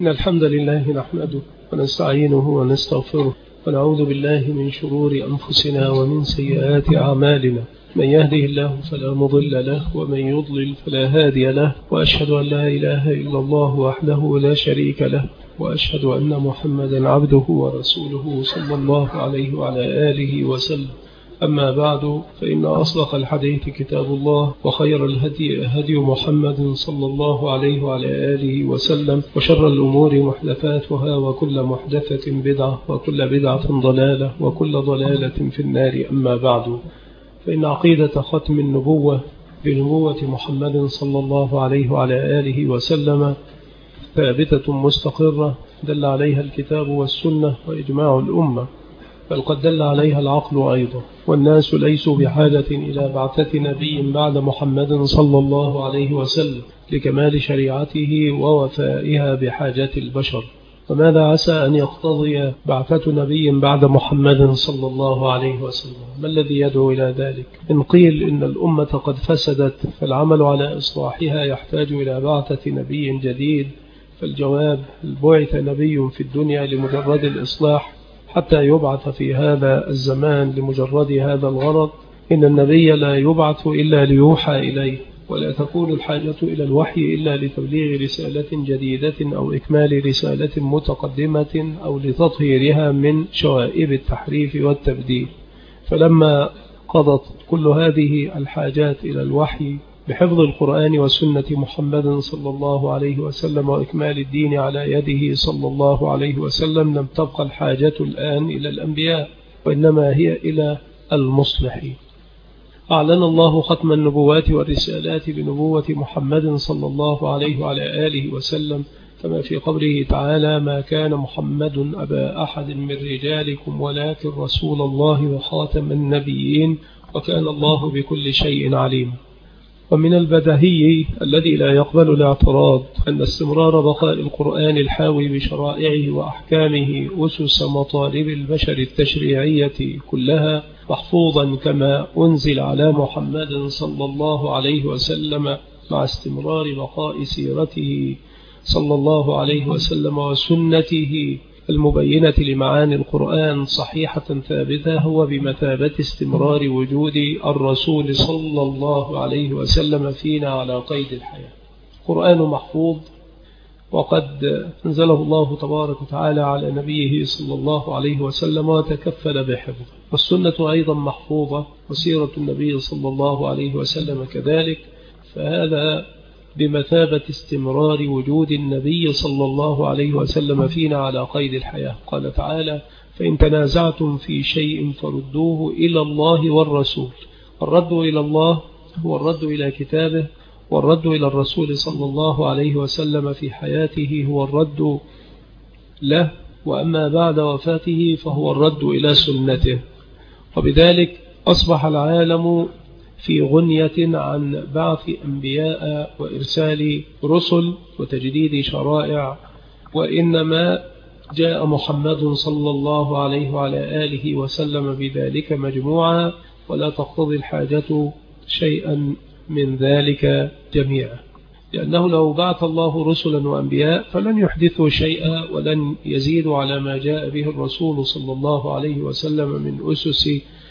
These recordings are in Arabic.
إن الحمد لله نحمده ونستعينه ونستغفره ونعوذ بالله من شرور أنفسنا ومن سيئات أعمالنا. من يهده الله فلا مضل له ومن يضلل فلا هادي له، وأشهد أن لا إله إلا الله وحده لا شريك له، وأشهد أن محمدا عبده ورسوله صلى الله عليه وعلى آله وسلم. أما بعد، فإن أصدق الحديث كتاب الله، وخير الهدي هدي محمد صلى الله عليه وعلى آله وسلم، وشر الأمور محدثاتها، وكل محدثة بدعة، وكل بدعة ضلالة، وكل ضلالة في النار. أما بعد، فإن عقيدة ختم النبوة بنبوة محمد صلى الله عليه وعلى آله وسلم ثابتة مستقرة، دل عليها الكتاب والسنة وإجماع الأمة، بل قد دل عليها العقل أيضا. والناس ليسوا بحاجة إلى بعثة نبي بعد محمد صلى الله عليه وسلم لكمال شريعته ووفائها بحاجة البشر. وماذا عسى أن يقتضي بعثة نبي بعد محمد صلى الله عليه وسلم؟ ما الذي يدعو إلى ذلك؟ إن قيل إن الأمة قد فسدت فالعمل على إصلاحها يحتاج إلى بعثة نبي جديد، فالجواب: بعث نبي في الدنيا لمجرد الإصلاح حتى يبعث في هذا الزمان لمجرد هذا الغرض. إن النبي لا يبعث إلا ليوحى إليه، ولا تكون الحاجة إلى الوحي إلا لتبليغ رسالة جديدة أو إكمال رسالة متقدمة أو لتطهيرها من شوائب التحريف والتبديل. فلما قضت كل هذه الحاجات إلى الوحي بحفظ القرآن وسنة محمد صلى الله عليه وسلم وإكمال الدين على يده صلى الله عليه وسلم، لم تبقى الحاجة الآن إلى الأنبياء، وإنما هي إلى المصلحين. أعلن الله ختم النبوات والرسالات بنبوة محمد صلى الله عليه وعلى آله وسلم، كما في قوله تعالى: ما كان محمد أبا أحد من رجالكم ولكن رسول الله وخاتم النبيين وكان الله بكل شيء عليم. ومن البديهي الذي لا يقبل الاعتراض أن استمرار بقاء القرآن الحاوي بشرائعه وأحكامه أسس مطالب البشر التشريعية كلها محفوظا كما أنزل على محمد صلى الله عليه وسلم، مع استمرار بقاء سيرته صلى الله عليه وسلم وسنته المبينة لمعاني القرآن صحيحة ثابتة، هو بمثابة استمرار وجود الرسول صلى الله عليه وسلم فينا على قيد الحياة. القرآن محفوظ، وقد أنزله الله تبارك وتعالى على نبيه صلى الله عليه وسلم وتكفل بحفظه. والسنة أيضا محفوظة، وسيرة النبي صلى الله عليه وسلم كذلك، فهذا بمثابة استمرار وجود النبي صلى الله عليه وسلم فينا على قيد الحياة. قال تعالى: فإن تنازعتم في شيء فردوه إلى الله والرسول. الرد إلى الله هو الرد إلى كتابه، والرد إلى الرسول صلى الله عليه وسلم في حياته هو الرد له، وأما بعد وفاته فهو الرد إلى سنته. وبذلك أصبح العالم في غنية عن بعث أنبياء وإرسال رسل وتجديد شرائع، وإنما جاء محمد صلى الله عليه وعلى آله وسلم بذلك مجموعة، ولا تقتضي الحاجة شيئا من ذلك جميعا، لأنه لو بعث الله رسلا وأنبياء فلن يحدثوا شيئا ولن يزيدوا على ما جاء به الرسول صلى الله عليه وسلم من أسس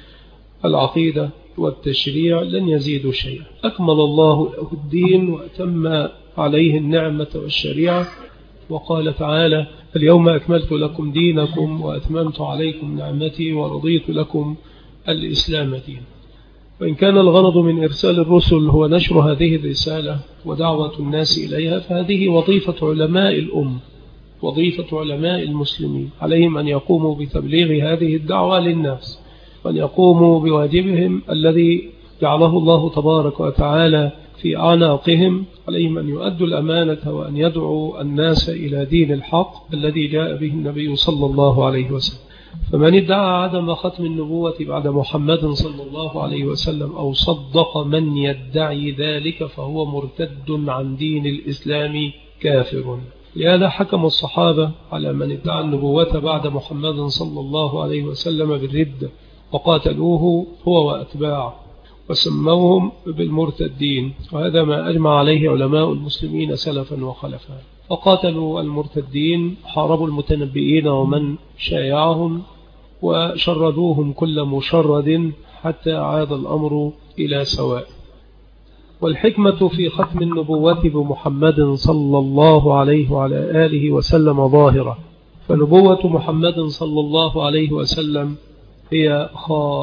العقيدة والتشريع، لن يزيدوا شيئا. أكمل الله له الدين وأتم عليه النعمة والشريعة، وقال تعالى: اليوم أكملت لكم دينكم وأتممت عليكم نعمتي ورضيت لكم الإسلام دين. وإن كان الغرض من إرسال الرسل هو نشر هذه الرسالة ودعوة الناس إليها، فهذه وظيفة علماء الأمة، وظيفة علماء المسلمين، عليهم أن يقوموا بتبليغ هذه الدعوة للناس، وأن يقوموا بواجبهم الذي جعله الله تبارك وتعالى في أعناقهم. عليهم أن يؤدوا الأمانة وأن يدعوا الناس إلى دين الحق الذي جاء به النبي صلى الله عليه وسلم. فمن ادعى عدم ختم النبوة بعد محمد صلى الله عليه وسلم أو صدق من يدعي ذلك فهو مرتد عن دين الإسلام كافر. لهذا حكم الصحابة على من ادعى النبوة بعد محمد صلى الله عليه وسلم بالردة، وقاتلوه هو وأتباعه، وسموهم بالمرتدين. وهذا ما أجمع عليه علماء المسلمين سلفا وخلفا. وقاتلوا المرتدين، حاربوا المتنبئين ومن شايعهم، وشردوهم كل مشرد حتى عاد الأمر إلى سواء. والحكمة في ختم النبوة بمحمد صلى الله عليه وعلى آله وسلم ظاهرة، فنبوة محمد صلى الله عليه وسلم هي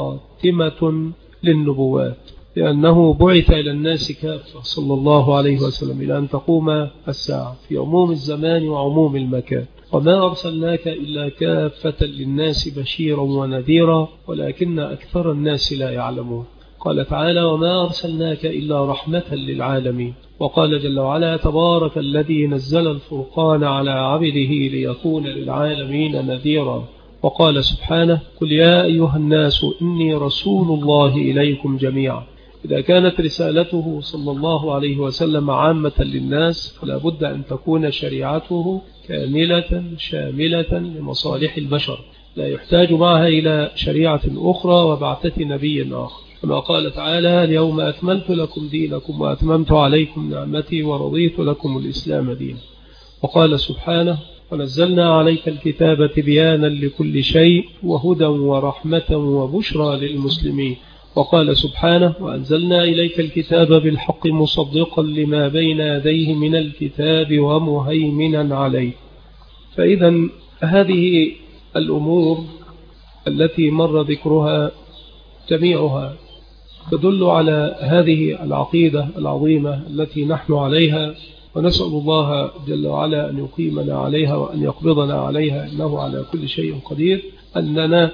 خاتمة للنبوات، لأنه بعث إلى الناس كافة صلى الله عليه وسلم إلى أن تقوم الساعة في عموم الزمان وعموم المكان. وما أرسلناك إلا كافة للناس بشيرا ونذيرا ولكن أكثر الناس لا يعلمون. قال تعالى: وما أرسلناك إلا رحمة للعالمين. وقال جل وعلا: تبارك الذي نزل الفرقان على عبده ليكون للعالمين نذيرا. وقال سبحانه: قل يا أيها الناس إني رسول الله إليكم جميعا. إذا كانت رسالته صلى الله عليه وسلم عامة للناس فلا بد أن تكون شريعته كاملة شاملة لمصالح البشر، لا يحتاج معها إلى شريعة أخرى وبعثة نبي آخر، كما قال تعالى: اليوم أكملت لكم دينكم وأتممت عليكم نعمتي ورضيت لكم الإسلام دينا. وقال سبحانه: ونزلنا عليك الكتاب تبيانا لكل شيء وهدى ورحمة وبشرى للمسلمين. وقال سبحانه: وأنزلنا إليك الكتاب بالحق مصدقا لما بين يديه من الكتاب ومهيمنا عليه. فإذا هذه الأمور التي مر ذكرها جميعها تدل على هذه العقيدة العظيمة التي نحن عليها، ونسأل الله جل وعلا أن يقيمنا عليها وأن يقبضنا عليها إنه على كل شيء قدير. أننا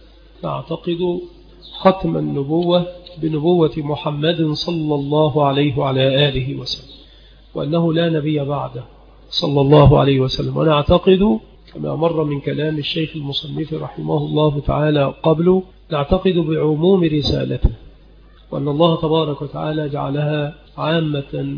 نعتقد ختم النبوة بنبوة محمد صلى الله عليه وعلى آله وسلم، وأنه لا نبي بعده صلى الله عليه وسلم. ونعتقد كما مر من كلام الشيخ المصنف رحمه الله تعالى قبله، نعتقد بعموم رسالته، وأن الله تبارك وتعالى جعلها عامة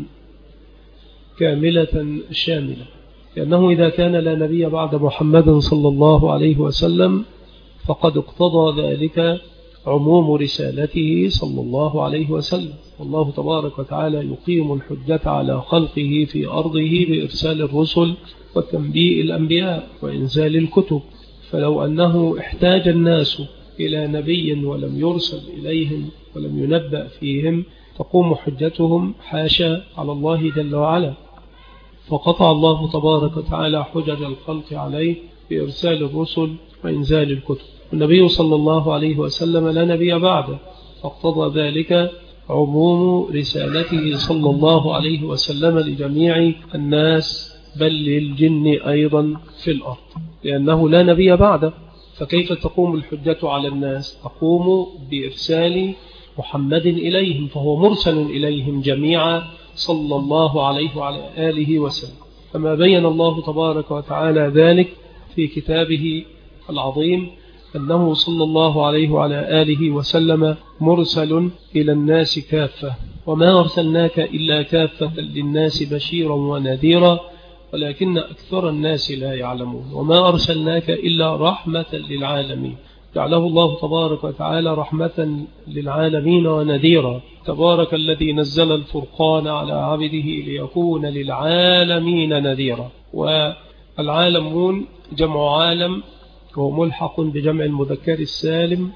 كاملة شاملة، لأنه إذا كان لا نبي بعد محمد صلى الله عليه وسلم فقد اقتضى ذلك عموم رسالته صلى الله عليه وسلم. والله تبارك وتعالى يقيم الحجة على خلقه في أرضه بإرسال الرسل وتنبيء الأنبياء وإنزال الكتب، فلو أنه احتاج الناس إلى نبي ولم يرسل إليهم ولم ينبأ فيهم تقوم حجتهم حاشا على الله جل وعلا، فقطع الله تبارك وتعالى حجج الخلق عليه بإرسال الرسل وإنزال الكتب. النبي صلى الله عليه وسلم لا نبي بعده، فاقتضى ذلك عموم رسالته صلى الله عليه وسلم لجميع الناس بل للجن أيضا في الأرض، لأنه لا نبي بعده. فكيف تقوم الحجة على الناس؟ تقوم بإرسال محمد إليهم، فهو مرسل إليهم جميعا صلى الله عليه وعلى آله وسلم، كما بين الله تبارك وتعالى ذلك في كتابه العظيم أنه صلى الله عليه وعلى آله وسلم مرسل إلى الناس كافة، وما أرسلناك إلا كافة للناس بشيرا ونذيرا ولكن أكثر الناس لا يعلمون. وما أرسلناك إلا رحمة للعالمين، جعله الله تبارك وتعالى رحمة للعالمين ونذيرا. تبارك الذي نزل الفرقان على عبده ليكون للعالمين نذيرا. والعالمون جمع عالم وهو ملحق بجمع المذكر السالم،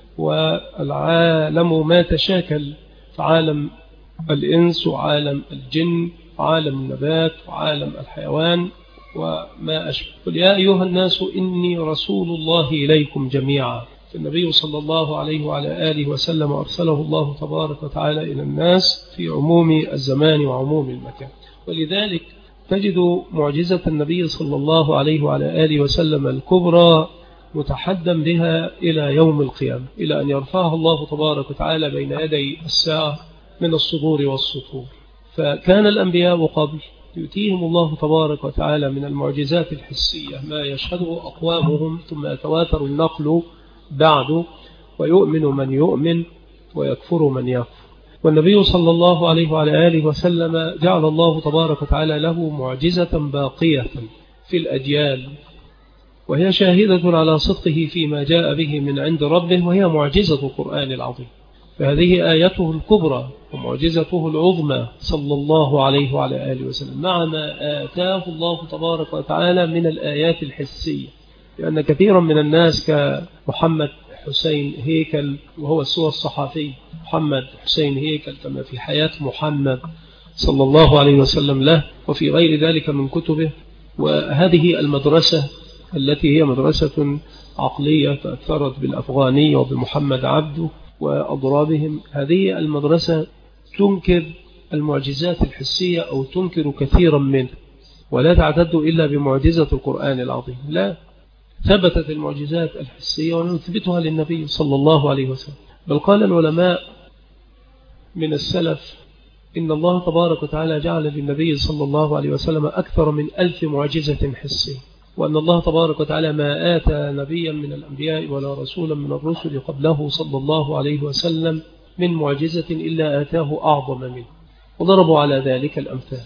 والعالم ما تشاكل، فعالم الإنس وعالم الجن وعالم النبات وعالم الحيوان وما أشبه. قل يا أيها الناس إني رسول الله إليكم جميعا. النبي صلى الله عليه وعلى آله وسلم أرسله الله تبارك وتعالى إلى الناس في عموم الزمان وعموم المكان. ولذلك تجد معجزة النبي صلى الله عليه وعلى آله وسلم الكبرى متحدم بها إلى يوم القيامة، إلى أن يرفعها الله تبارك وتعالى بين يدي الساعة من الصدور والسطور. فكان الأنبياء قبل يؤتيهم الله تبارك وتعالى من المعجزات الحسية ما يشهده أقوامهم، ثم يتواتر النقل بعد ويؤمن من يؤمن ويكفر من يكفر. والنبي صلى الله عليه وعلى آله وسلم جعل الله تبارك وتعالى له معجزة باقية في الأجيال، وهي شاهدة على صدقه فيما جاء به من عند ربه، وهي معجزة القرآن العظيم. فهذه آيته الكبرى ومعجزته العظمى صلى الله عليه وعلى آله وسلم، مع ما آتاه الله تبارك وتعالى من الآيات الحسية. لأن كثيرا من الناس كمحمد حسين هيكل، وهو السوى الصحافي محمد حسين هيكل، كما في حياة محمد صلى الله عليه وسلم له، وفي غير ذلك من كتبه. وهذه المدرسة التي هي مدرسة عقلية تأثرت بالأفغاني وبمحمد عبده وأضرابهم، هذه المدرسة تنكر المعجزات الحسية أو تنكر كثيرا منه، ولا تعتد إلا بمعجزة القرآن العظيم. لا، ثبتت المعجزات الحسية ونثبتها للنبي صلى الله عليه وسلم. بل قال العلماء من السلف إن الله تبارك وتعالى جعل للنبي صلى الله عليه وسلم أكثر من 1000 معجزة حسية، وأن الله تبارك وتعالى ما آتى نبيا من الأنبياء ولا رسولا من الرسل قبله صلى الله عليه وسلم من معجزة إلا آتاه أعظم منه، وضربوا على ذلك الأمثال.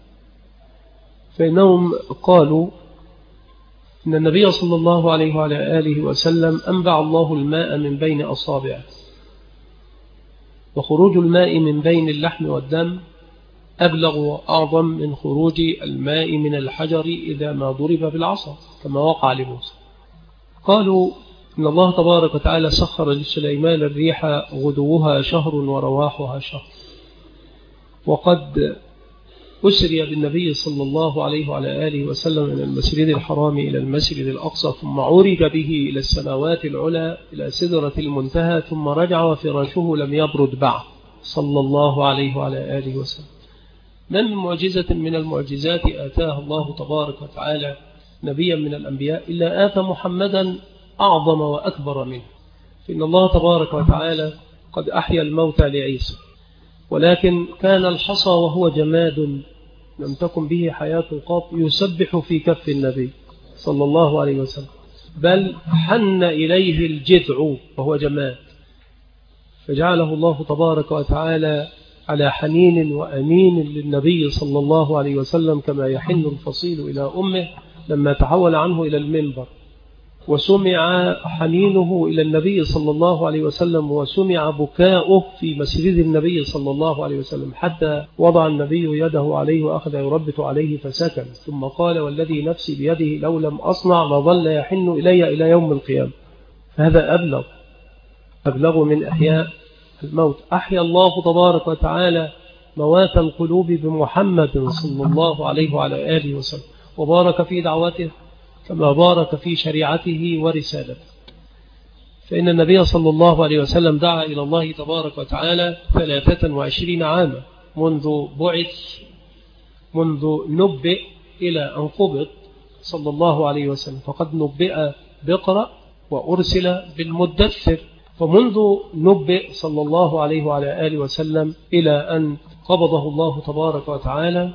فإنهم قالوا إن النبي صلى الله عليه وعلى آله وسلم أنبع الله الماء من بين أصابعه، وخروج الماء من بين اللحم والدم أبلغ وأعظم من خروج الماء من الحجر إذا ما ضرب بالعصا، كما وقع لموسى. قالوا إن الله تبارك وتعالى سخر لسليمان الريح غدوها شهر ورواحها شهر، وقد أسري بالنبي صلى الله عليه وعلى آله وسلم من المسجد الحرام إلى المسجد الأقصى، ثم عرج به إلى السماوات العلى إلى سدرة المنتهى، ثم رجع وفراشه لم يبرد بعد صلى الله عليه وعلى آله وسلم. من معجزة من المعجزات آتاها الله تبارك وتعالى نبيا من الأنبياء إلا آتى محمدا أعظم وأكبر منه. فإن الله تبارك وتعالى قد أحيا الموتى لعيسى، ولكن كان الحصى وهو جماد لم تكن به حياة قط يسبح في كف النبي صلى الله عليه وسلم، بل حن إليه الجذع وهو جماد، فجعله الله تبارك وتعالى على حنين وأمين للنبي صلى الله عليه وسلم، كما يحن الفصيل إلى أمه لما تحول عنه إلى المنبر، وسمع حنينه إلى النبي صلى الله عليه وسلم، وسمع بكاؤه في مسجد النبي صلى الله عليه وسلم، حتى وضع النبي يده عليه وأخذ يربط عليه فسكن، ثم قال والذي نفسي بيده لو لم أصنع لظل يحن إلي إلى يوم القيامة. فهذا أبلغ من إحياء الموت. أحيا الله تبارك وتعالى موات القلوب بمحمد صلى الله عليه وعلى آله وسلم، وبارك في دعوته كما بارك في شريعته ورسالته. فإن النبي صلى الله عليه وسلم دعا إلى الله تبارك وتعالى 23 عاما منذ بعث، منذ نبئ إلى أن قبض صلى الله عليه وسلم، فقد نبئ بقرأ وأرسل بالمدثر، فمنذ نبئ صلى الله عليه وعلى آله وسلم إلى أن قبضه الله تبارك وتعالى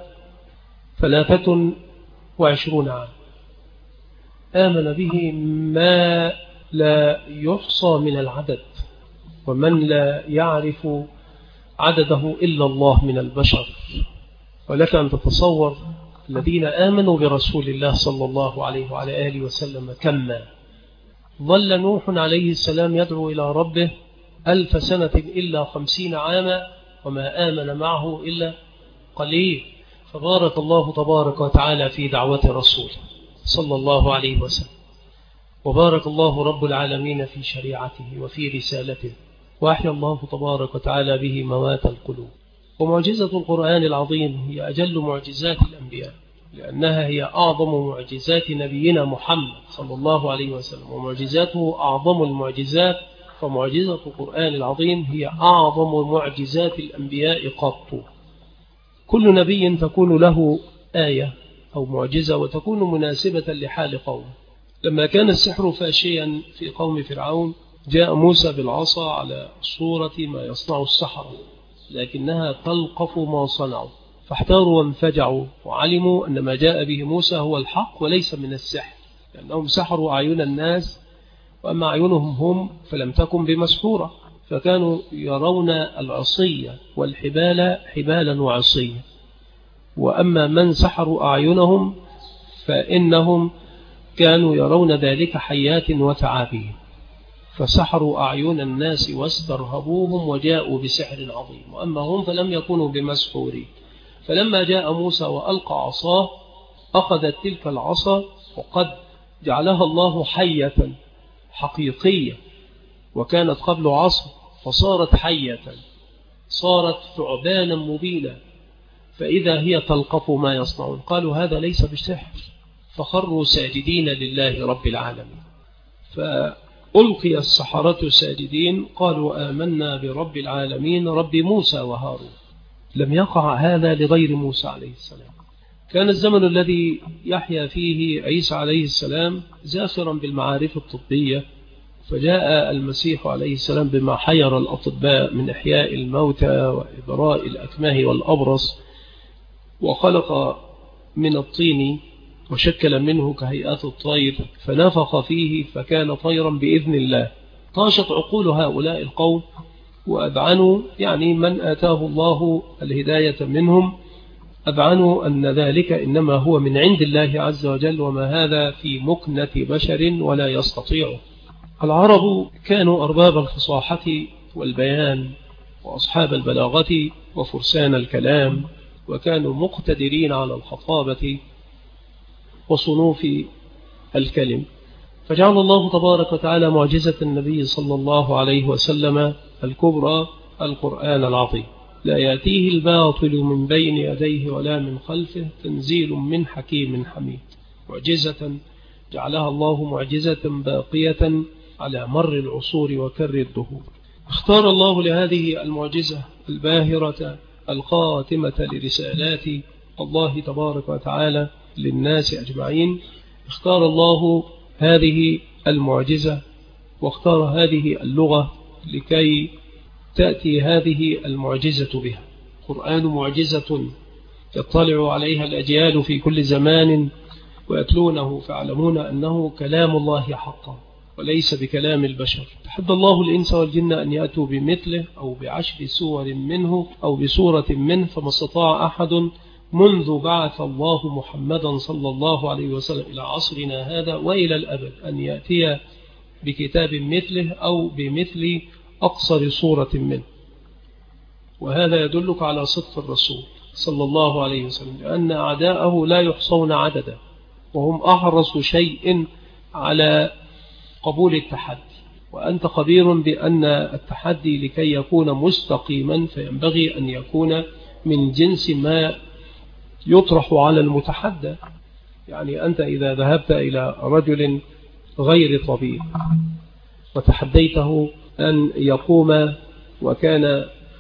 23 عام، آمن به ما لا يحصى من العدد، ومن لا يعرف عدده إلا الله من البشر. ولك أن تتصور الذين آمنوا برسول الله صلى الله عليه وعلى آله وسلم كما ظل نوح عليه السلام يدعو إلى ربه 1000 سنة إلا 50 عاما، وما آمن معه إلا قليل. فبارك الله تبارك وتعالى في دعوة رسوله صلى الله عليه وسلم، وبارك الله رب العالمين في شريعته وفي رسالته، وأحيا الله تبارك وتعالى به موات القلوب. ومعجزة القرآن العظيم هي أجل معجزات الأنبياء، لأنها هي أعظم معجزات نبينا محمد صلى الله عليه وسلم، ومعجزاته أعظم المعجزات، فمعجزة القرآن العظيم هي أعظم معجزات الأنبياء قط. كل نبي تكون له آية أو معجزة وتكون مناسبة لحال قوم. لما كان السحر فاشيا في قوم فرعون جاء موسى بالعصا على صورة ما يصنع السحرة، لكنها تلقف ما صنعوا، فاحتاروا وانفجعوا وعلموا أن ما جاء به موسى هو الحق وليس من السحر، لأنهم سحروا أعين الناس، وأما أعينهم هم فلم تكن بمسحورة، فكانوا يرون العصية والحبال حبالا وعصية. وأما من سحروا أعينهم فإنهم كانوا يرون ذلك حيات وثعابين. فسحروا أعين الناس واسترهبوهم وجاءوا بسحر عظيم، وأما هم فلم يكونوا بمسحورين. فلما جاء موسى وألقى عصاه أخذت تلك العصا وقد جعلها الله حية حقيقية، وكانت قبل عصا فصارت حية، صارت ثعبانا مبينا، فإذا هي تلقف ما يصنعون. قالوا هذا ليس بسحر، فخروا ساجدين لله رب العالمين. فألقي السحرة ساجدين قالوا آمنا برب العالمين رب موسى وهارون. لم يقع هذا لغير موسى عليه السلام. كان الزمن الذي يحيا فيه عيسى عليه السلام زاخرا بالمعارف الطبية، فجاء المسيح عليه السلام بما حير الأطباء من إحياء الموتى وإبراء الأكمه والأبرص، وخلق من الطين وشكل منه كهيئات الطير فنفخ فيه فكان طيرا بإذن الله. طاشت عقول هؤلاء القوم وأذعنوا، يعني من آتاه الله الهداية منهم أذعنوا أن ذلك إنما هو من عند الله عز وجل، وما هذا في مكنة بشر ولا يستطيعه. العرب كانوا أرباب الفصاحة والبيان وأصحاب البلاغة وفرسان الكلام، وكانوا مقتدرين على الخطابة وصنوف الكلم. فجعل الله تبارك وتعالى معجزة النبي صلى الله عليه وسلم الكبرى القرآن العظيم، لا يأتيه الباطل من بين يديه ولا من خلفه تنزيل من حكيم حميد. معجزة جعلها الله معجزة باقية على مر العصور وكر الدهور. اختار الله لهذه المعجزة الباهرة الخاتمة لرسالات الله تبارك وتعالى للناس أجمعين، اختار الله هذه المعجزة واختار هذه اللغة لكي تأتي هذه المعجزة بها. القرآن معجزة يطلع عليها الأجيال في كل زمان ويتلونه فيعلمون أنه كلام الله حقا وليس بكلام البشر. تحدى الله الإنس والجن أن يأتوا بمثله أو بعشر سور منه أو بسورة منه، فما استطاع أحد منذ بعث الله محمدا صلى الله عليه وسلم إلى عصرنا هذا وإلى الأبد أن يأتي بكتاب مثله أو بمثل أقصر صورة منه. وهذا يدلك على صدق الرسول صلى الله عليه وسلم، لأن أعداءه لا يحصون عددا، وهم أحرص شيء على قبول التحدي. وأنت خبير بأن التحدي لكي يكون مستقيما فينبغي أن يكون من جنس ما يطرح على المتحدى. يعني أنت إذا ذهبت إلى رجل غير طبيب وتحديته أن يقوم وكان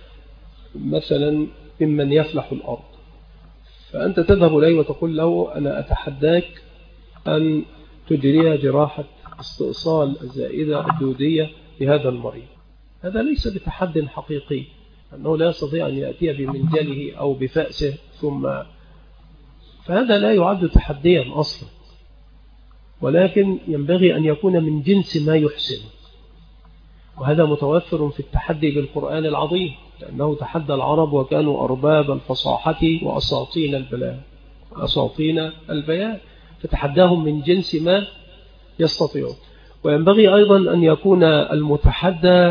مثلا ممن يفلح الأرض، فأنت تذهب إليه وتقول له أنا أتحداك أن تجري جراحة استئصال الزائدة الدودية لهذا المريض. هذا ليس بتحد حقيقي، أنه لا يستطيع أن يأتي بمنجله أو بفأسه فهذا لا يعد تحديا أصلا، ولكن ينبغي أن يكون من جنس ما يحسن. وهذا متوفر في التحدي بالقرآن العظيم، لأنه تحدى العرب وكانوا أرباب الفصاحة وأساطين البيان، فتحداهم من جنس ما يستطيعون. وينبغي أيضا أن يكون المتحدى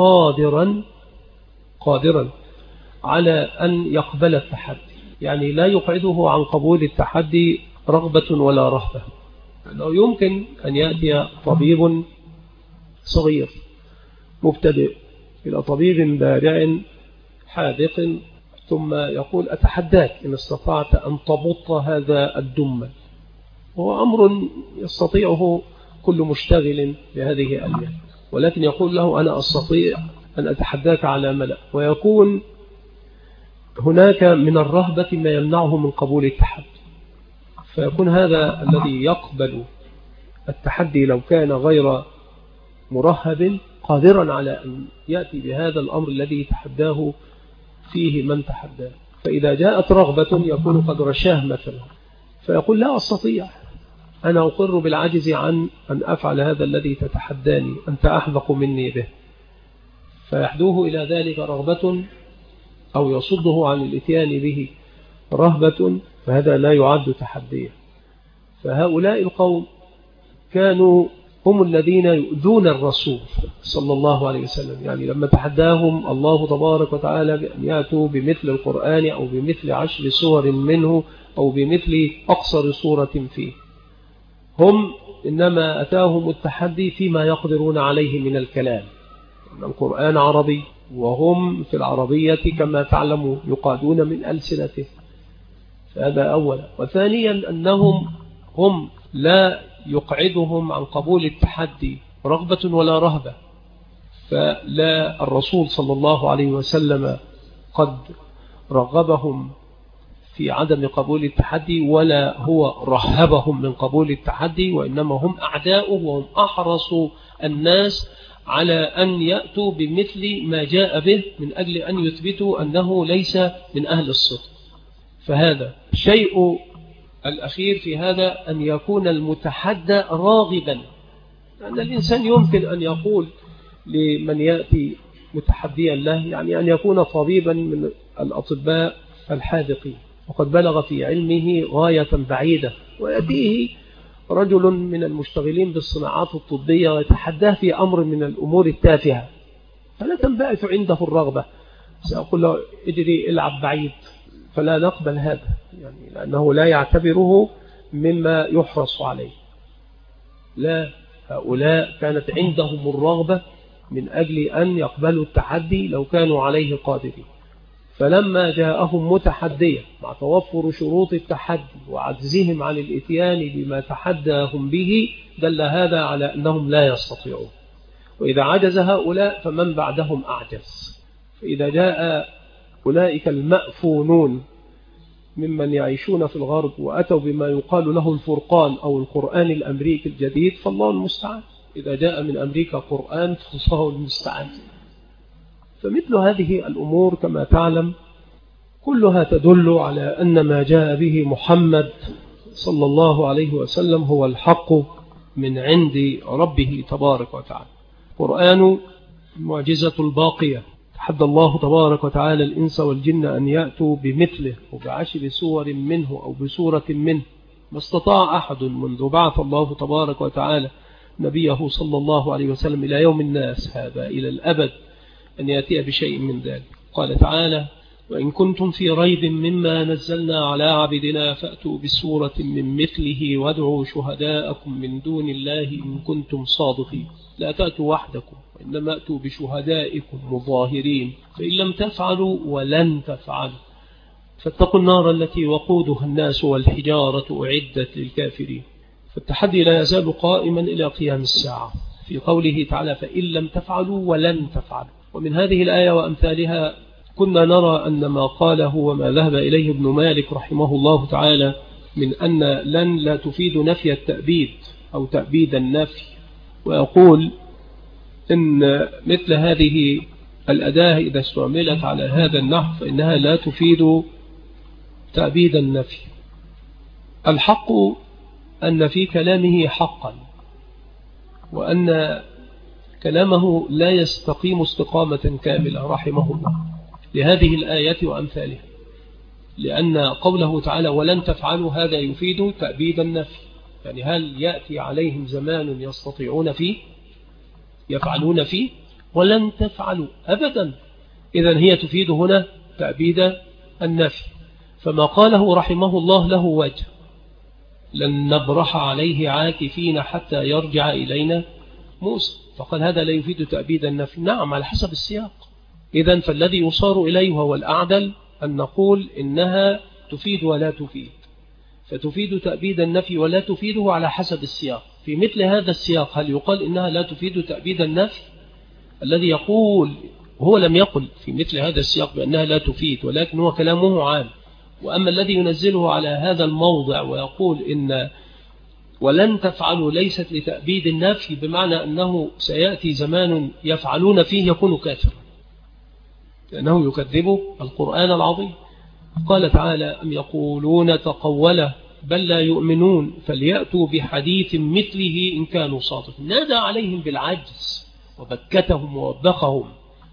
قادرا على أن يقبل التحدي، يعني لا يقعده عن قبول التحدي رغبة ولا رهبة. لأنه يمكن أن يأتي طبيب صغير مبتدئ إلى طبيب بارع حاذق ثم يقول أتحداك إن استطعت أن تبط هذا الدم، وهو أمر يستطيعه كل مشتغل بهذه المهنة، ولكن يقول له أنا أستطيع أن أتحداك على ملأ، ويكون هناك من الرهبة ما يمنعه من قبول التحدي. فيكون هذا الذي يقبل التحدي لو كان غير مرهب قادرا على أن يأتي بهذا الأمر الذي يتحداه فيه من تحداه. فإذا جاءت رغبة يكون قد رشاه مثلا فيقول لا أستطيع، أنا أقر بالعجز عن أن أفعل هذا الذي تتحداني، أنت أحذق مني به، فيحدوه إلى ذلك رغبة أو يصده عن الاتيان به رهبة، فهذا لا يعد تحديا. فهؤلاء القوم كانوا هم الذين يؤذون الرسول صلى الله عليه وسلم. يعني لما تحداهم الله تبارك وتعالى بأن يأتوا بمثل القرآن أو بمثل 10 سور منه أو بمثل أقصر سورة فيه، هم إنما أتاهم التحدي فيما يقدرون عليه من الكلام. أن القرآن عربي، وهم في العربية كما تعلموا يقادون من ألسنته، هذا أولا. وثانيا أنهم هم لا يقعدهم عن قبول التحدي رغبة ولا رهبة، فلا الرسول صلى الله عليه وسلم قد رغبهم في عدم قبول التحدي، ولا هو رهبهم من قبول التحدي، وإنما هم أعداؤه، وهم أحرص الناس على أن يأتوا بمثل ما جاء به من أجل أن يثبتوا أنه ليس من أهل الصدق. فهذا الشيء الأخير في هذا أن يكون المتحدى راغبا، لأن الإنسان يمكن أن يقول لمن يأتي متحديا له، يعني أن يكون طبيبا من الأطباء الحاذقين وقد بلغ في علمه غاية بعيدة، ويأتيه رجل من المشتغلين بالصناعات الطبية ويتحداه في أمر من الأمور التافهة، فلا تنبعث عنده الرغبة، سأقول له اجري العب بعيد، فلا نقبل هذا، يعني لأنه لا يعتبره مما يحرص عليه. لا، هؤلاء كانت عندهم الرغبة من أجل أن يقبلوا التحدي لو كانوا عليه قادرين. فلما جاءهم متحديا مع توفر شروط التحدي وعجزهم عن الاتيان بما تحداهم به، دل هذا على أنهم لا يستطيعون. وإذا عجز هؤلاء فمن بعدهم أعجز. فإذا جاء أولئك المأفونون ممن يعيشون في الغرب وأتوا بما يقال له الفرقان أو القرآن الأمريكي الجديد، فالله المستعان. إذا جاء من أمريكا قرآن فالله المستعان. فمثل هذه الأمور كما تعلم كلها تدل على أن ما جاء به محمد صلى الله عليه وسلم هو الحق من عند ربه تبارك وتعالى. قرآن المعجزة الباقية، تحدى الله تبارك وتعالى الإنس والجن أن يأتوا بمثله وب10 سور منه أو بسورة منه، ما استطاع أحد منذ بعث الله تبارك وتعالى نبيه صلى الله عليه وسلم إلى يوم الناس هذا إلى الأبد أن يأتي بشيء من ذلك. قال تعالى: وإن كنتم في ريب مما نزلنا على عبدنا فأتوا بسورة من مثله وادعوا شهداءكم من دون الله إن كنتم صادقين. لا تأتوا وحدكم وإنما أتوا بشهدائكم مظاهرين، فإن لم تفعلوا ولن تفعلوا فاتقوا النار التي وقودها الناس والحجارة أعدت للكافرين. فالتحدي لا يزال قائما إلى قيام الساعة في قوله تعالى: فإن لم تفعلوا ولن تفعلوا. ومن هذه الآية وأمثالها كنا نرى أن ما قاله وما ذهب إليه ابن مالك رحمه الله تعالى من أن لن لا تفيد نفي التأبيد أو تأبيد النفي، ويقول إن مثل هذه الأداة إذا استعملت على هذا النحو فإنها لا تفيد تأبيد النفي. الحق أن في كلامه حقا، وأن كلامه لا يستقيم استقامة كاملة رحمه الله لهذه الآية وأمثالها، لأن قوله تعالى ولن تفعلوا هذا يفيد تأبيد النفي. يعني هل يأتي عليهم زمان يستطيعون فيه يفعلون فيه؟ ولن تفعلوا أبدا. إذن هي تفيد هنا تأبيد النفي. فما قاله رحمه الله له وجه: لن نبرح عليه عاكفين حتى يرجع إلينا موسى. فقال هذا لا يفيد تأبيد النفي. نعم، على حسب السياق. إذن فالذي يصار إليه هو الأعدل أن نقول إنها تفيد ولا تفيد، فتفيد تأبيد النفي ولا تفيده على حسب السياق. في مثل هذا السياق هل يقال إنها لا تفيد تأبيد النفي؟ الذي يقول هو لم يقل في مثل هذا السياق بأنها لا تفيد، ولكن هو كلامه عام. وأما الذي ينزله على هذا الموضع ويقول إن ولن تفعلوا ليست لتأبيد النفي بمعنى أنه سيأتي زمان يفعلون فيه يكون كافرا، لأنه يكذب القرآن العظيم. قال تعالى: أم يقولون تقوله بل لا يؤمنون فليأتوا بحديث مثله إن كانوا صادقين. نادى عليهم بالعجز وبكتهم ووبخهم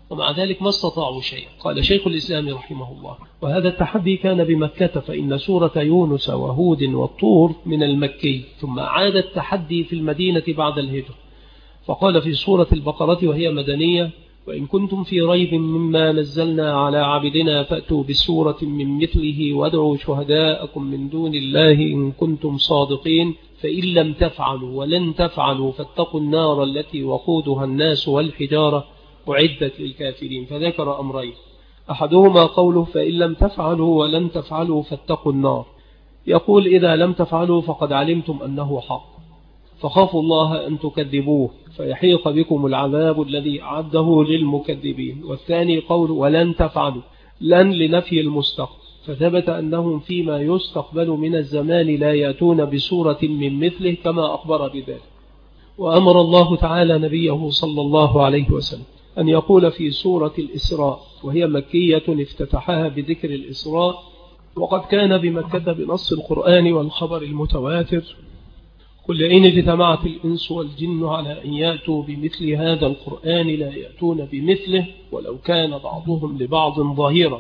ومع ذلك ما استطاعوا شيئا. قال شيخ الإسلام رحمه الله: وهذا التحدي كان بمكة، فإن سورة يونس وهود والطور من المكي، ثم عاد التحدي في المدينة بعد الهجرة، فقال في سورة البقرة وهي مدنية: وإن كنتم في ريب مما نزلنا على عبدنا فأتوا بسورة من مثله وادعوا شهداءكم من دون الله إن كنتم صادقين، فإن لم تفعلوا ولن تفعلوا فاتقوا النار التي وقودها الناس والحجارة أعدت للكافرين. فذكر أمرين: أحدهما قوله فإن لم تفعلوا ولن تفعلوا فاتقوا النار، يقول إذا لم تفعلوا فقد علمتم أنه حق، فخافوا الله أن تكذبوه فيحيق بكم العذاب الذي أعده للمكذبين. والثاني قول ولن تفعلوا، لن لنفي المستقبل، فثبت أنهم فيما يستقبل من الزمان لا يأتون بسورة من مثله كما أخبر بذلك. وأمر الله تعالى نبيه صلى الله عليه وسلم أن يقول في سورة الإسراء وهي مكية افتتحها بذكر الإسراء: وقد كان بمكة بنص القرآن والخبر المتواتر: قل إن اجتمعت الإنس والجن على أن يأتوا بمثل هذا القرآن لا يأتون بمثله ولو كان بعضهم لبعض ظهيرا.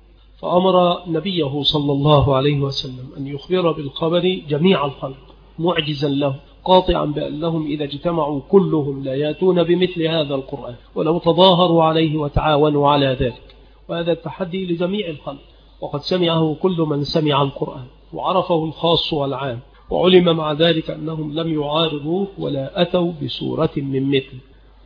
فأمر نبيه صلى الله عليه وسلم أن يخبر بالخبر جميع الخلق معجزا له، قاطعا بأنهم إذا اجتمعوا كلهم لا يأتون بمثل هذا القرآن ولو تظاهروا عليه وتعاونوا على ذلك. وهذا التحدي لجميع الخلق، وقد سمعه كل من سمع القرآن وعرفه الخاص والعام، وعلم مع ذلك أنهم لم يعارضوه ولا أتوا بسورة من مثل.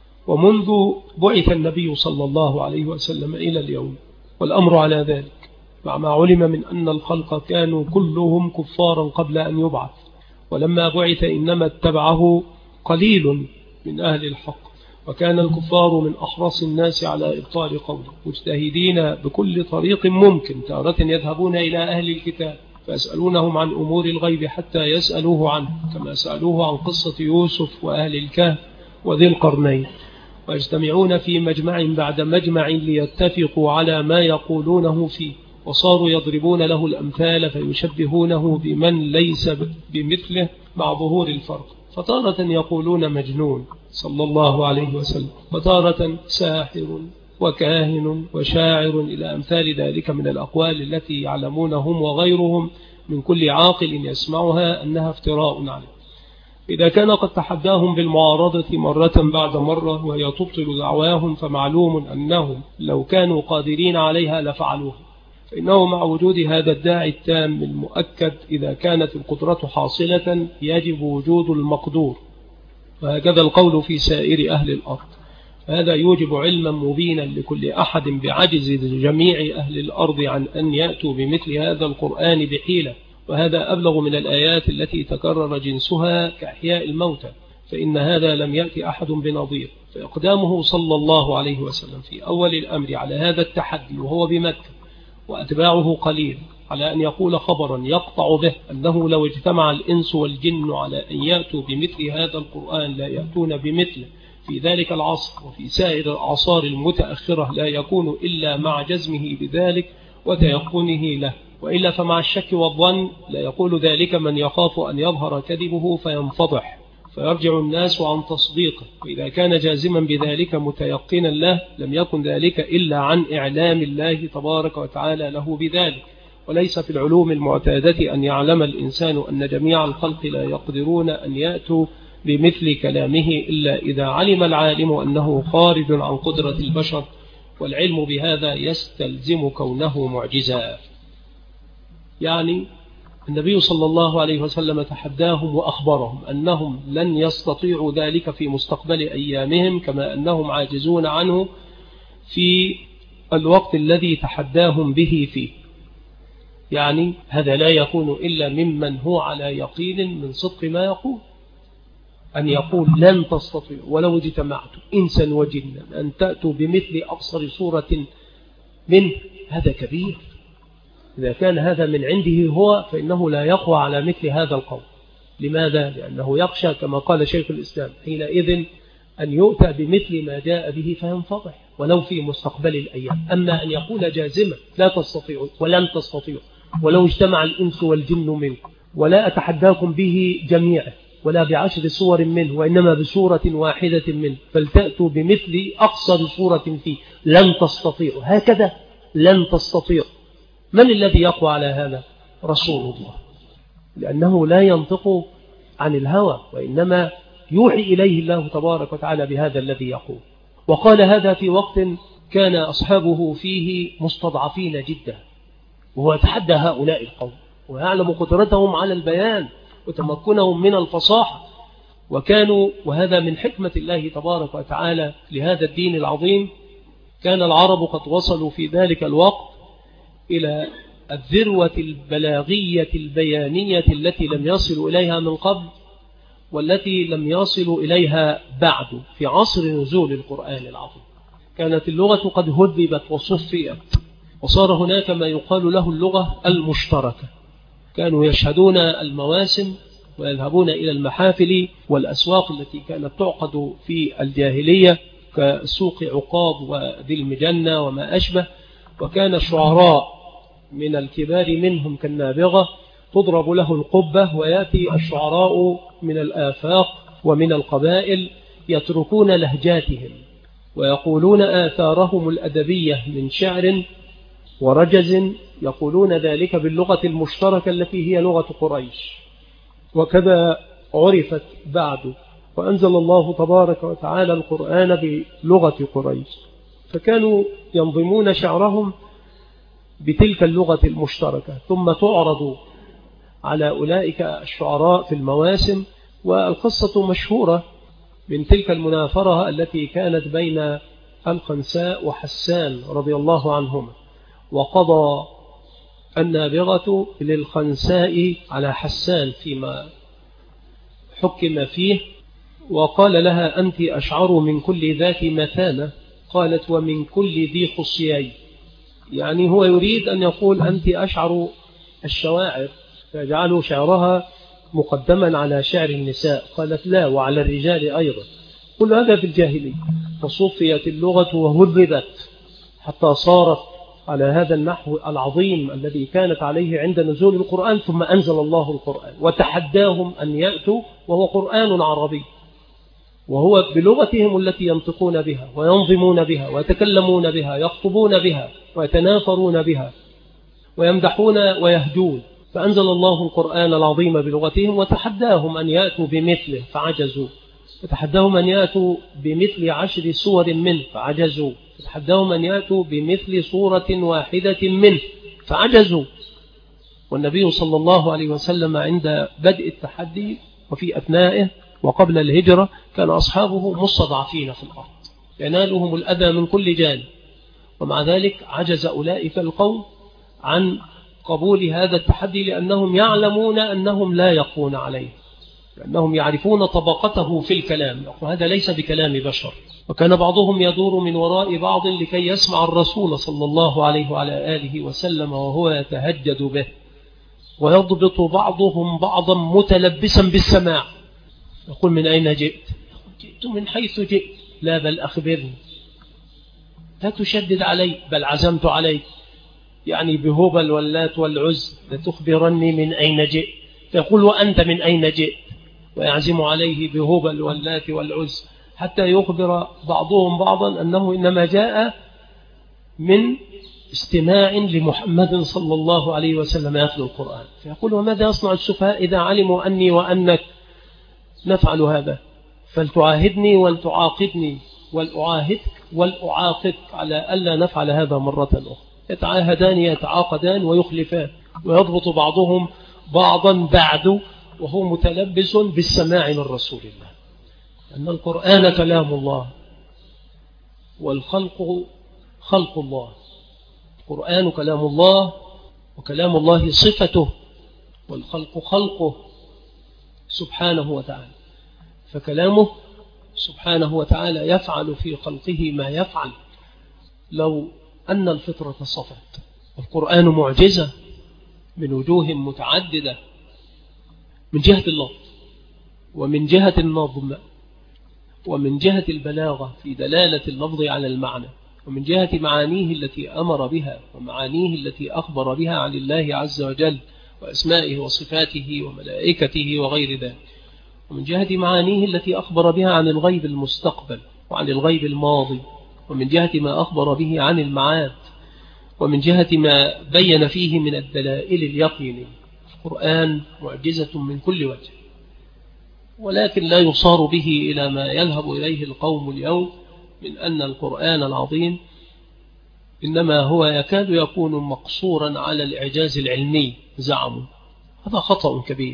ومنذ بعث النبي صلى الله عليه وسلم إلى اليوم والأمر على ذلك، مع ما علم من أن الخلق كانوا كلهم كفارا قبل أن يبعث، ولما بعث إنما اتبعه قليل من أهل الحق، وكان الكفار من أحرص الناس على إبطال قوله، مجتهدين بكل طريق ممكن، تارة يذهبون إلى أهل الكتاب فيسألونهم عن أمور الغيب حتى يسألوه عنه، كما سألوه عن قصة يوسف وأهل الكهف وذي القرنين، ويجتمعون في مجمع بعد مجمع ليتفقوا على ما يقولونه فيه، وصاروا يضربون له الأمثال فيشبهونه بمن ليس بمثله مع ظهور الفرق، فتارة يقولون مجنون صلى الله عليه وسلم، وتارة ساحر وكاهن وشاعر إلى أمثال ذلك من الأقوال التي يعلمونهم وغيرهم من كل عاقل يسمعها أنها افتراء عليه. إذا كان قد تحداهم بالمعارضة مرة بعد مرة وهي تبطل دعواهم، فمعلوم أنهم لو كانوا قادرين عليها لفعلوها، فإنه مع وجود هذا الداعي التام المؤكد إذا كانت القدرة حاصلة يجب وجود المقدور، وهكذا القول في سائر أهل الأرض. هذا يوجب علما مبينا لكل أحد بعجز جميع أهل الأرض عن أن يأتوا بمثل هذا القرآن بحيلة، وهذا أبلغ من الآيات التي تكرر جنسها كأحياء الموتى، فإن هذا لم يأتي أحد بنظير. فإقدامه صلى الله عليه وسلم في أول الأمر على هذا التحدي وهو بمكة وأتباعه قليل على أن يقول خبرا يقطع به أنه لو اجتمع الإنس والجن على أن يأتوا بمثل هذا القرآن لا يأتون بمثله في ذلك العصر وفي سائر الأعصار المتأخرة، لا يكون إلا مع جزمه بذلك وتيقنه له، وإلا فمع الشك والظن لا يقول ذلك من يخاف أن يظهر كذبه فينفضح فيرجع الناس عن تصديقه. وإذا كان جازما بذلك متيقنا له لم يكن ذلك إلا عن إعلام الله تبارك وتعالى له بذلك، وليس في العلوم المعتادة أن يعلم الإنسان أن جميع الخلق لا يقدرون أن يأتوا بمثل كلامه إلا إذا علم العالم أنه خارج عن قدرة البشر، والعلم بهذا يستلزم كونه معجزا. يعني النبي صلى الله عليه وسلم تحداهم وأخبرهم أنهم لن يستطيعوا ذلك في مستقبل أيامهم، كما أنهم عاجزون عنه في الوقت الذي تحداهم به فيه. يعني هذا لا يكون إلا ممن هو على يقين من صدق ما يقول، أن يقول لن تستطيعوا ولو اجتمعتم إنسا وجنا أن تأتوا بمثل أبصر سورة منه، هذا كبير. إذا كان هذا من عنده هو فإنه لا يقوى على مثل هذا القول. لماذا؟ لأنه يخشى كما قال شيخ الإسلام حينئذ أن يؤتى بمثل ما جاء به فينفضح ولو في مستقبل الأيام. أما أن يقول جازمة لا تستطيعوا ولن تستطيعوا ولو اجتمع الإنس والجن منكم ولا أتحداكم به جميعا، ولا ب10 سور منه، وإنما بسورة واحدة منه، فلتأتوا بمثل أقصر سورة فيه. لن تستطيعوا، هكذا لن تستطيعوا. من الذي يقوى على هذا؟ رسول الله، لأنه لا ينطق عن الهوى، وإنما يوحي إليه الله تبارك وتعالى بهذا الذي يقول. وقال هذا في وقت كان أصحابه فيه مستضعفين جدا، وهو يتحدى هؤلاء القوم ويعلم قدرتهم على البيان وتمكنهم من الفصاحة. وكانوا، وهذا من حكمة الله تبارك وتعالى لهذا الدين العظيم، كان العرب قد وصلوا في ذلك الوقت إلى الذروة البلاغية البيانية التي لم يصلوا إليها من قبل، والتي لم يصلوا إليها بعد في عصر نزول القرآن العظيم. كانت اللغة قد هذبت وصفيت، وصار هناك ما يقال له اللغة المشتركة. كانوا يشهدون المواسم ويذهبون إلى المحافل والأسواق التي كانت تعقد في الجاهلية كسوق عقاب وذي المجنة وما أشبه. وكان الشعراء من الكبار منهم كالنابغة تضرب له القبة، ويأتي الشعراء من الآفاق ومن القبائل يتركون لهجاتهم ويقولون آثارهم الأدبية من شعر ورجز، يقولون ذلك باللغة المشتركة التي هي لغة قريش. وكذا عرفت بعد، وأنزل الله تبارك وتعالى القرآن بلغة قريش، فكانوا ينظمون شعرهم بتلك اللغة المشتركة، ثم تعرض على أولئك الشعراء في المواسم. والقصة مشهورة من تلك المنافرة التي كانت بين الخنساء وحسان رضي الله عنهما، وقضى النابغة للخنساء على حسان فيما حكم فيه، وقال لها: أنت أشعر من كل ذات مثانة. قالت: ومن كل ذي خصيي. يعني هو يريد أن يقول أنت أشعر الشواعر، فيجعلوا شعرها مقدما على شعر النساء. قالت: لا، وعلى الرجال أيضا. كل هذا في الجاهلية. فصفيت اللغة وهذبت حتى صارت على هذا النحو العظيم الذي كانت عليه عند نزول القرآن. ثم أنزل الله القرآن وتحداهم أن يأتوا، وهو قرآن عربي، وهو بلغتهم التي ينطقون بها وينظمون بها ويتكلمون بها، يخطبون بها ويتنافرون بها ويمدحون ويهجون. فأنزل الله القرآن العظيم بلغتهم وتحداهم أن يأتوا بمثله فعجزوا، وتحداهم أن يأتوا بمثل 10 سور منه فعجزوا، وتحداهم أن يأتوا بمثل سورة واحدة منه فعجزوا. والنبي صلى الله عليه وسلم عند بدء التحدي وفي أثنائه وقبل الهجرة كان أصحابه مستضعفين في الأرض، ينالهم الأذى من كل جانب، ومع ذلك عجز أولئك القوم عن قبول هذا التحدي، لأنهم يعلمون أنهم لا يقون عليه، لأنهم يعرفون طبقته في الكلام، وهذا ليس بكلام بشر. وكان بعضهم يدور من وراء بعض لكي يسمع الرسول صلى الله عليه وعلى آله وسلم وهو يتهجد به، ويضبط بعضهم بعضا متلبسا بالسماع. يقول: من أين جئت؟ جئت من حيث جئت. لا، بل أخبرني. لا تشدد علي، بل عزمت عليك. يعني بهبل واللات والعز لتخبرني من أين جئت. فيقول: وأنت من أين جئت؟ ويعزم عليه بهبل واللات والعز، حتى يخبر بعضهم بعضا أنه إنما جاء من استماع لمحمد صلى الله عليه وسلم يتلو القرآن. فيقول: وماذا يصنع السفهاء إذا علموا أني وأنك نفعل هذا؟ فلتعاهدني ولتعاقدني ولأعاهدك ولأعاقدك على ألا نفعل هذا مرة أخرى. يتعاهدان يتعاقدان ويخلفان، ويضبط بعضهم بعضا بعد، وهو متلبس بالسماع من رسول الله. أن القرآن كلام الله، والخلق خلق الله. القرآن كلام الله، وكلام الله صفته، والخلق خلقه سبحانه وتعالى. فكلامه سبحانه وتعالى يفعل في خلقه ما يفعل. لو أن الفطرة صفت. القرآن معجزة من وجوه متعددة، من جهة اللفظ، ومن جهة النظم، ومن جهة البلاغة في دلالة اللفظ على المعنى، ومن جهة معانيه التي أمر بها ومعانيه التي أخبر بها عن الله عز وجل وأسمائه وصفاته وملائكته وغير ذلك. ومن جهة معانيه التي أخبر بها عن الغيب المستقبل وعن الغيب الماضي، ومن جهة ما أخبر به عن المعاد، ومن جهة ما بين فيه من الدلائل اليقينية. القرآن معجزة من كل وجه، ولكن لا يصار به إلى ما يذهب إليه القوم اليوم من أن القرآن العظيم إنما هو يكاد يكون مقصورا على الإعجاز العلمي زعموا. هذا خطأ كبير.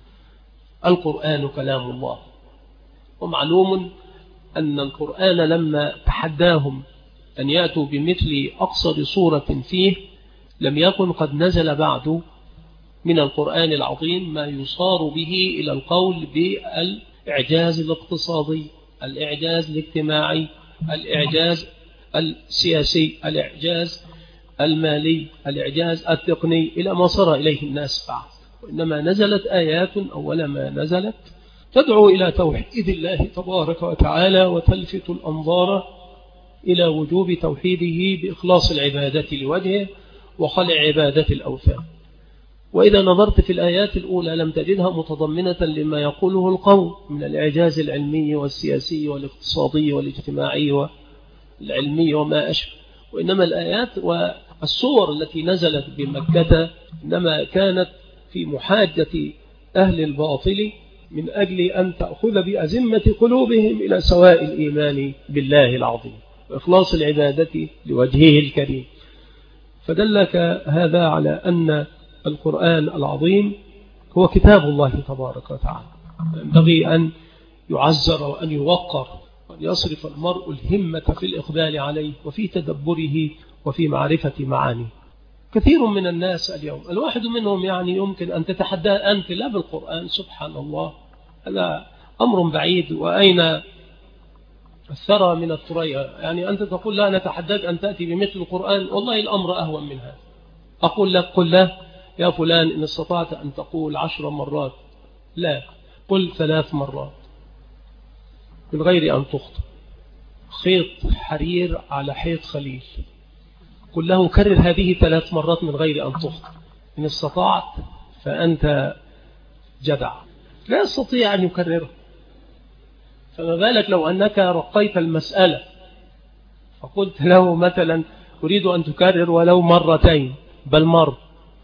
القرآن كلام الله، ومعلوم أن القرآن لما تحداهم أن يأتوا بمثل أقصر صورة فيه لم يكن قد نزل بعد من القرآن العظيم ما يصار به إلى القول بالإعجاز الاقتصادي، الإعجاز الاجتماعي، الإعجاز السياسي، الإعجاز المالي، الإعجاز التقني، إلى ما صار إليه الناس بعد. وإنما نزلت آيات أول ما نزلت تدعو إلى توحيد الله تبارك وتعالى وتلفت الأنظار إلى وجوب توحيده بإخلاص العبادة لوجهه وخلع عبادة الأوثان. وإذا نظرت في الآيات الأولى لم تجدها متضمنة لما يقوله القوم من الإعجاز العلمي والسياسي والاقتصادي والاجتماعي والعلمي وما أشبه، وإنما الآيات والصور التي نزلت بمكة إنما كانت في محاجة أهل الباطل من أجل أن تأخذ بأزمة قلوبهم إلى سواء الإيمان بالله العظيم وإخلاص العبادة لوجهه الكريم. فدلك هذا على أن القرآن العظيم هو كتاب الله تبارك وتعالى، ينبغي أن يعزر وأن يوقر وأن يصرف المرء الهمة في الإقبال عليه وفي تدبره وفي معرفة معانيه. كثير من الناس اليوم الواحد منهم يعني يمكن أن تتحدى أنت لا بالقرآن، سبحان الله، هذا أمر بعيد، وأين الثرى من الثريا؟ يعني أنت تقول لا نتحداك أن تأتي بمثل القرآن، والله الأمر أهون من هذا. أقول لك قل له يا فلان إن استطعت أن تقول 10 مرات، لا، قل 3 مرات من غير أن تخطئ. خيط حرير على حيط خليل، قل له كرر هذه 3 مرات من غير أن تخطئ، إن استطعت فأنت جدع. لا يستطيع أن يكرره، فما بالك لو أنك رقيت المسألة فقلت له مثلا أريد أن تكرر ولو 2 مرات بل مر.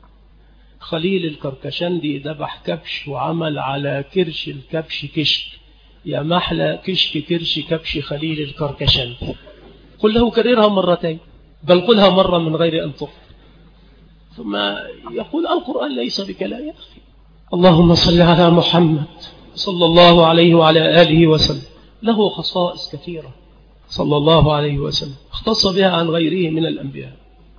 خليل الكركشندي ذبح كبش وعمل على كرش الكبش كشك، يا محلى كشك كرش كبش خليل الكركشندي. قل له كررها 2 مرات بل قلها 1 مرة من غير أن تخطئ. ثم يقول القرآن ليس بكلام. يا أخي اللهم صل على محمد صلى الله عليه وعلى آله وسلم، له خصائص كثيرة صلى الله عليه وسلم اختص بها عن غيره من الأنبياء،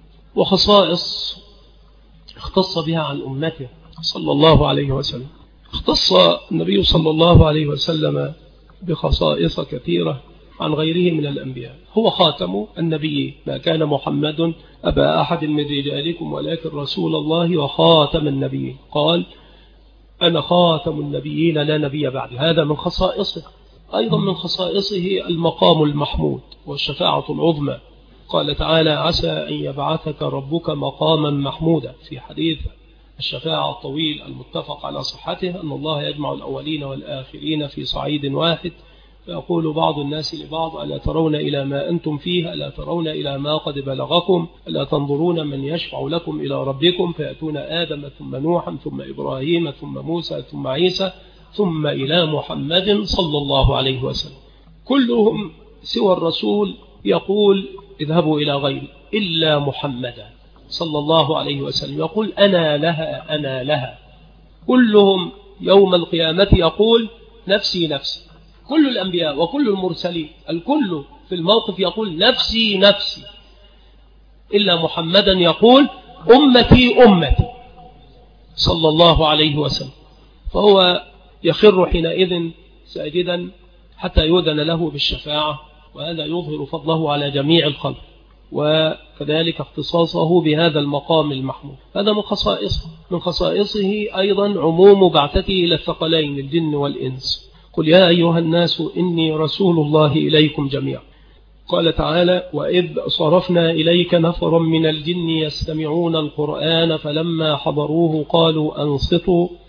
وخصائص اختص بها عن أمته صلى الله عليه وسلم. اختص النبي صلى الله عليه وسلم بخصائص كثيرة عن غيره من الأنبياء. هو خاتم النبي، ما كان محمد أبا أحد من رجالكم ولكن رسول الله وخاتم النبيين، قال أنا خاتم النبيين لا نبي بعد. هذا من خصائصه. أيضا من خصائصه المقام المحمود والشفاعة العظمى. قال تعالى عسى أن يبعثك ربك مقاما محمودا في حديث الشفاعة الطويل المتفق على صحته، أن الله يجمع الأولين والآخرين في صعيد واحد فيقول بعض الناس لبعض ألا ترون إلى ما أنتم فيه، ألا ترون إلى ما قد بلغكم، ألا تنظرون من يشفع لكم إلى ربكم، فيأتون آدم ثم نوحا ثم إبراهيم ثم موسى ثم عيسى ثم إلى محمد صلى الله عليه وسلم. كلهم سوى الرسول يقول اذهبوا إلى غيري إلا محمدا صلى الله عليه وسلم يقول أنا لها أنا لها. كلهم يوم القيامة يقول نفسي نفسي. كل الأنبياء وكل المرسلين الكل في الموقف يقول نفسي نفسي، إلا محمدا يقول أمتي أمتي صلى الله عليه وسلم. فهو يخر حينئذ ساجدا حتى يؤذن له بالشفاعة، وهذا يظهر فضله على جميع الخلق، وكذلك اختصاصه بهذا المقام المحمود. هذا من خصائصه. من خصائصه أيضا عموم بعثته إلى الثقلين الجن والإنس. قل يا أيها الناس إني رسول الله إليكم جميعا. قال تعالى وإذ صرفنا إليك نفرا من الجن يستمعون القرآن فلما حضروه قالوا أنصتوا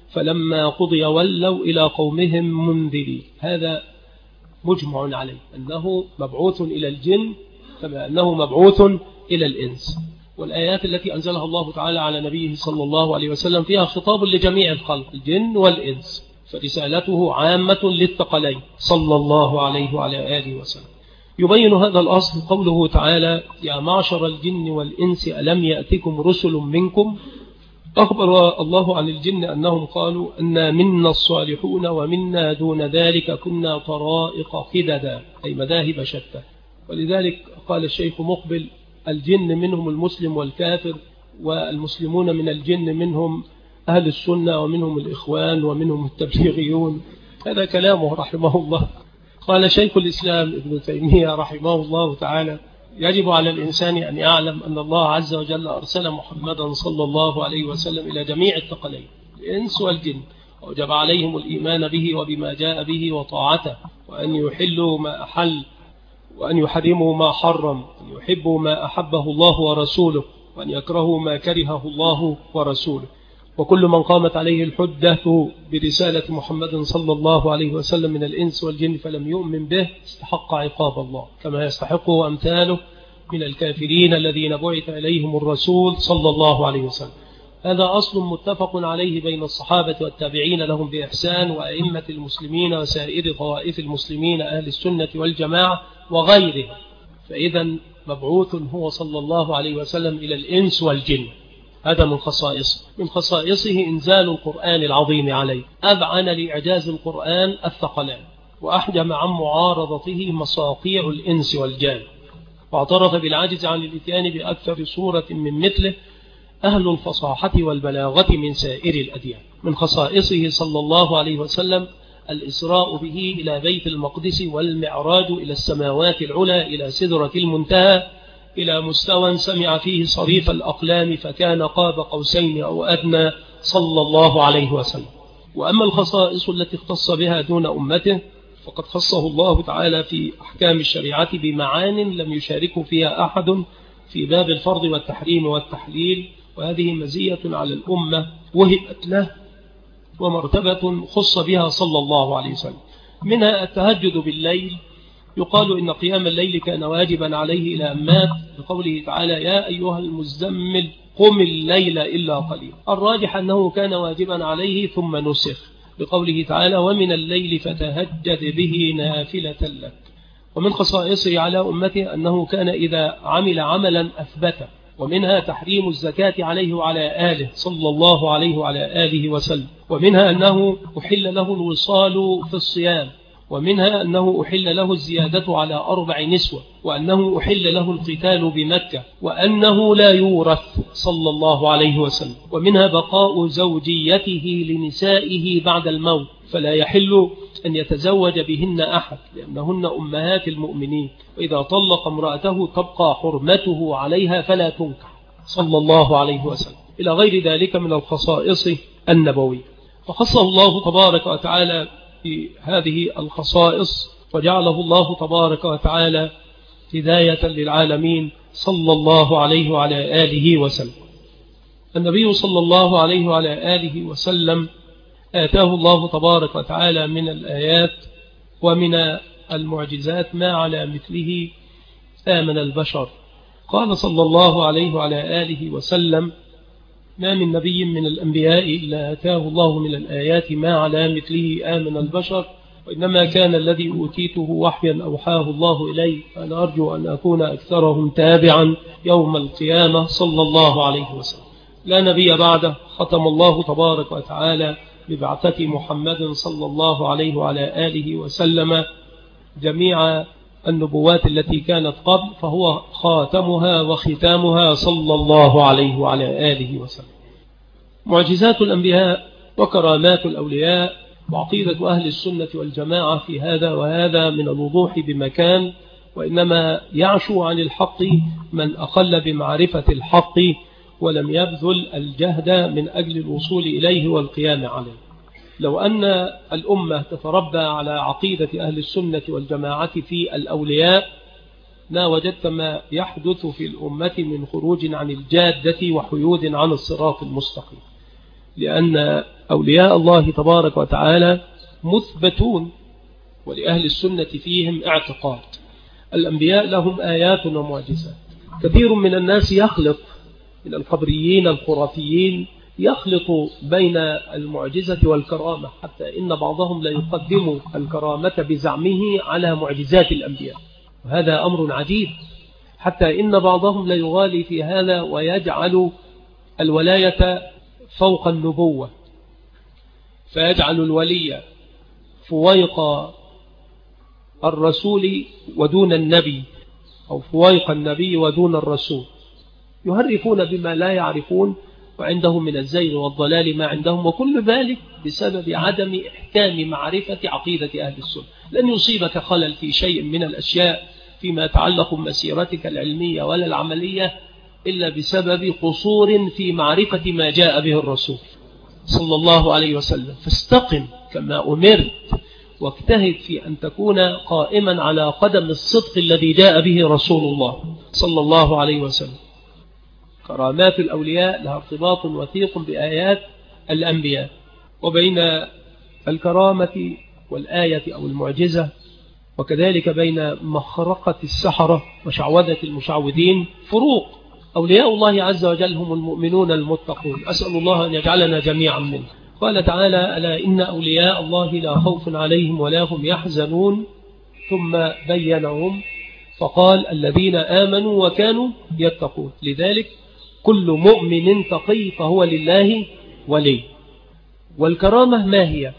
فلما قضي ولوا إلى قومهم منذرين. هذا مجمع عليه أنه مبعوث إلى الجن كما أنه مبعوث إلى الإنس. والآيات التي أنزلها الله تعالى على نبيه صلى الله عليه وسلم فيها خطاب لجميع الخلق الجن والإنس، فرسالته عامة للثقلين صلى الله عليه وعلى آله وسلم. يبين هذا الأصل قوله تعالى: يا معشر الجن والإنس ألم يأتكم رسل منكم. أخبر الله عن الجن أنهم قالوا أن منا الصالحون ومنا دون ذلك كنا طرائق قددا، أي مذاهب شتى. ولذلك قال الشيخ مقبل: الجن منهم المسلم والكافر، والمسلمون من الجن منهم أهل السنة ومنهم الإخوان ومنهم التبليغيون. هذا كلامه رحمه الله. قال شيخ الإسلام ابن تيمية رحمه الله تعالى: يجب على الإنسان أن يعلم أن الله عز وجل أرسل محمدا صلى الله عليه وسلم إلى جميع الثقلين الإنس والجن، وجب عليهم الإيمان به وبما جاء به وطاعته، وأن يحلوا ما أحل وأن يحرموا ما حرم، أن يحبوا ما أحبه الله ورسوله، وأن يكرهوا ما كرهه الله ورسوله. وكل من قامت عليه الحجة برسالة محمد صلى الله عليه وسلم من الإنس والجن فلم يؤمن به استحق عقاب الله، كما يستحقه أمثاله من الكافرين الذين بعث إليهم الرسول صلى الله عليه وسلم. هذا أصل متفق عليه بين الصحابة والتابعين لهم بإحسان وأئمة المسلمين وسائر طوائف المسلمين أهل السنة والجماعة وغيرهم. فإذا مبعوث هو صلى الله عليه وسلم إلى الإنس والجن. هذا من خصائصه. من خصائصه إنزال القرآن العظيم عليه، أذعن لإعجاز القرآن الثقلان، وأحجم عن معارضته مصاقيع الإنس والجان، واعترف بالعجز عن الاتيان بأكثر صورة من مثله أهل الفصاحة والبلاغة من سائر الأديان. من خصائصه صلى الله عليه وسلم الإسراء به إلى بيت المقدس والمعراج إلى السماوات العلى إلى سدرة المنتهى، إلى مستوى سمع فيه صريف الأقلام فكان قاب قوسين أو أدنى صلى الله عليه وسلم. وأما الخصائص التي اختص بها دون أمته فقد خصه الله تعالى في أحكام الشريعة بمعان لم يشارك فيها أحد في باب الفرض والتحريم والتحليل، وهذه مزية على الأمة وهبت له ومرتبة خص بها صلى الله عليه وسلم. منها التهجد بالليل. يقال إن قيام الليل كان واجبا عليه إلى أن مات، بقوله تعالى: يا أيها المزمل قم الليل إلا قليلا. الراجح أنه كان واجبا عليه ثم نسخ، بقوله تعالى: ومن الليل فتهجد به نافلة لك. ومن خصائصه على أمته أنه كان إذا عمل عملا أثبته، ومنها تحريم الزكاة عليه وعلى آله صلى الله عليه وعلى آله وسلم. ومنها أنه أحل له الوصال في الصيام، ومنها أنه أحل له الزيادة على 4 نسوة، وأنه أحل له القتال بمكة، وأنه لا يورث صلى الله عليه وسلم. ومنها بقاء زوجيته لنسائه بعد الموت، فلا يحل أن يتزوج بهن أحد لأنهن أمهات المؤمنين، وإذا طلق امرأته تبقى حرمته عليها فلا تنكح صلى الله عليه وسلم، إلى غير ذلك من الخصائص النبوية. فخصه الله تبارك وتعالى في هذه الخصائص، وجعله الله تبارك وتعالى هداية للعالمين صلى الله عليه وعلى آله وسلم. النبي صلى الله عليه وعلى آله وسلم آتاه الله تبارك وتعالى من الآيات ومن المعجزات ما على مثله آمن البشر. قال صلى الله عليه وعلى آله وسلم: ما من نبي من الأنبياء إلا آتاه الله من الآيات ما على مثله آمن البشر، وإنما كان الذي أوتيته وحيا أوحاه الله إلي، فأنا أرجو أن أكون أكثرهم تابعا يوم القيامة صلى الله عليه وسلم. لا نبي بعده، ختم الله تبارك وتعالى ببعثة محمد صلى الله عليه وعلى آله وسلم جميع النبوات التي كانت قبل، فهو خاتمها وختامها صلى الله عليه وعلى آله وسلم. معجزات الأنبياء وكرامات الأولياء وعقيدة أهل السنة والجماعة في هذا وهذا من الوضوح بمكان، وإنما يعشو عن الحق من أقل بمعرفة الحق ولم يبذل الجهد من أجل الوصول إليه والقيام عليه. لو أن الأمة تتربى على عقيدة أهل السنة والجماعة في الأولياء ما وجدت ما يحدث في الأمة من خروج عن الجادة وحيود عن الصراط المستقيم، لأن أولياء الله تبارك وتعالى مثبتون، ولأهل السنة فيهم اعتقاد. الأنبياء لهم آيات ومعجزات. كثير من الناس يخلط، من القبريين الخرافيين، يخلط بين المعجزة والكرامة، حتى إن بعضهم لا يقدم الكرامة بزعمه على معجزات الأنبياء، وهذا أمر عجيب. حتى إن بعضهم لا يغالي في هذا ويجعل الولاية فوق النبوة، فيجعل الولي فويق الرسول ودون النبي، أو فويق النبي ودون الرسول. يهرفون بما لا يعرفون، وعندهم من الزيغ والضلال ما عندهم، وكل ذلك بسبب عدم إحكام معرفة عقيدة أهل السنة. لن يصيبك خلل في شيء من الأشياء فيما يتعلق بمسيرتك العلمية ولا العملية إلا بسبب قصور في معرفة ما جاء به الرسول صلى الله عليه وسلم. فاستقم كما أمرت، واجتهد في أن تكون قائما على قدم الصدق الذي جاء به رسول الله صلى الله عليه وسلم. كرامات الأولياء لها ارتباط وثيق بآيات الأنبياء، وبين الكرامة والآية أو المعجزة، وكذلك بين مخرقة السحرة وشعوذة المشعوذين فروق. أولياء الله عز وجل هم المؤمنون المتقون، أسأل الله أن يجعلنا جميعا منه. قال تعالى: ألا إن أولياء الله لا خوف عليهم ولا هم يحزنون، ثم بينهم فقال: الذين آمنوا وكانوا يتقون. لذلك كل مؤمن تقي فهو لله ولي. والكرامة ما هي؟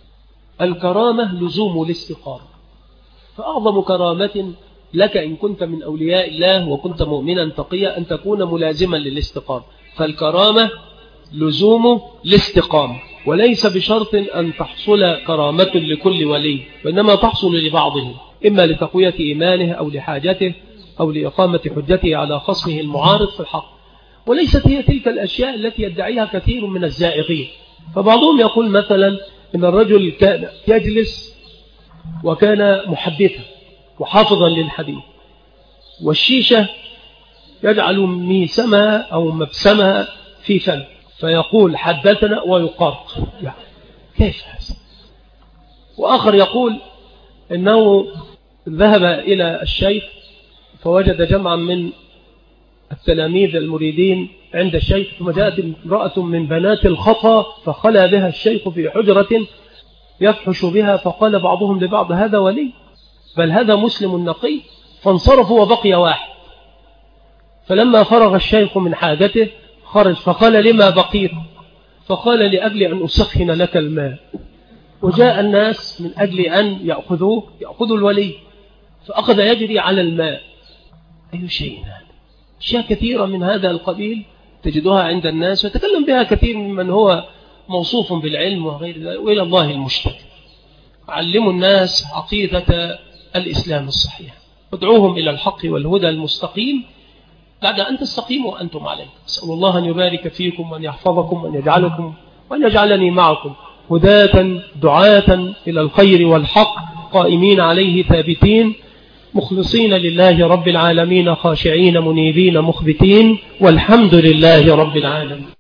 الكرامة لزوم الاستقامة. فأعظم كرامة لك إن كنت من أولياء الله وكنت مؤمنا تقيا أن تكون ملازما للاستقامة. فالكرامة لزوم الاستقامة، وليس بشرط أن تحصل كرامة لكل ولي، وإنما تحصل لبعضهم، إما لتقوية إيمانه أو لحاجته أو لإقامة حجته على خصمه المعارض في الحق. وليست هي تلك الأشياء التي يدعيها كثير من الزائغين. فبعضهم يقول مثلا إن الرجل كان يجلس وكان محدثا وحافظا للحديث، والشيشة يجعل ميسمها أو مبسمها في فم، فيقول حدثنا ويقرط. يعني كيف هذا؟ وآخر يقول إنه ذهب إلى الشيخ فوجد جمعا من التلاميذ المريدين عند الشيخ، ثم جاءت امرأة من بنات الخطا فخلى بها الشيخ في حجرة يفحش بها، فقال بعضهم لبعض: هذا ولي، بل هذا مسلم نقي. فانصرفوا وبقي واحد. فلما فرغ الشيخ من حاجته خرج، فقال: لما بقيت؟ فقال: لأجل أن أسخن لك الماء. وجاء الناس من أجل أن يأخذوا الولي، فأخذ يجري على الماء. أي شيء هذا؟ أشياء كثيرة من هذا القبيل تجدها عند الناس، ويتكلم بها كثير ممن هو موصوف بالعلم وغير ذلك، وإلى الله المشتكى. علموا الناس عقيدة الإسلام الصحيح، ادعوهم إلى الحق والهدى المستقيم بعد أن تستقيموا أنتم عليه. أسأل الله أن يبارك فيكم وأن يحفظكم وأن يجعلكم وأن يجعلني معكم هداة دعاة إلى الخير والحق، قائمين عليه ثابتين، مخلصين لله رب العالمين، خاشعين منيبين مخبتين، والحمد لله رب العالمين.